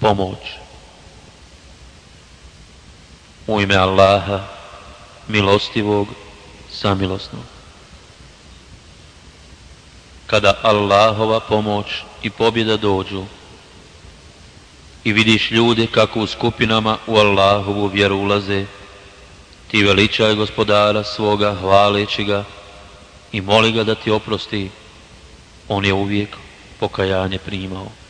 pomoć. U ime Allaha, milostivog, samilosnog. Kada Allahova pomoć i pobjeda dođu i vidiš ljude kako u skupinama u Allahovu vjeru ulaze, ti veličaj Gospodara svoga hvaleći ga i moli ga da ti oprosti, on je uvijek pokajanje primao.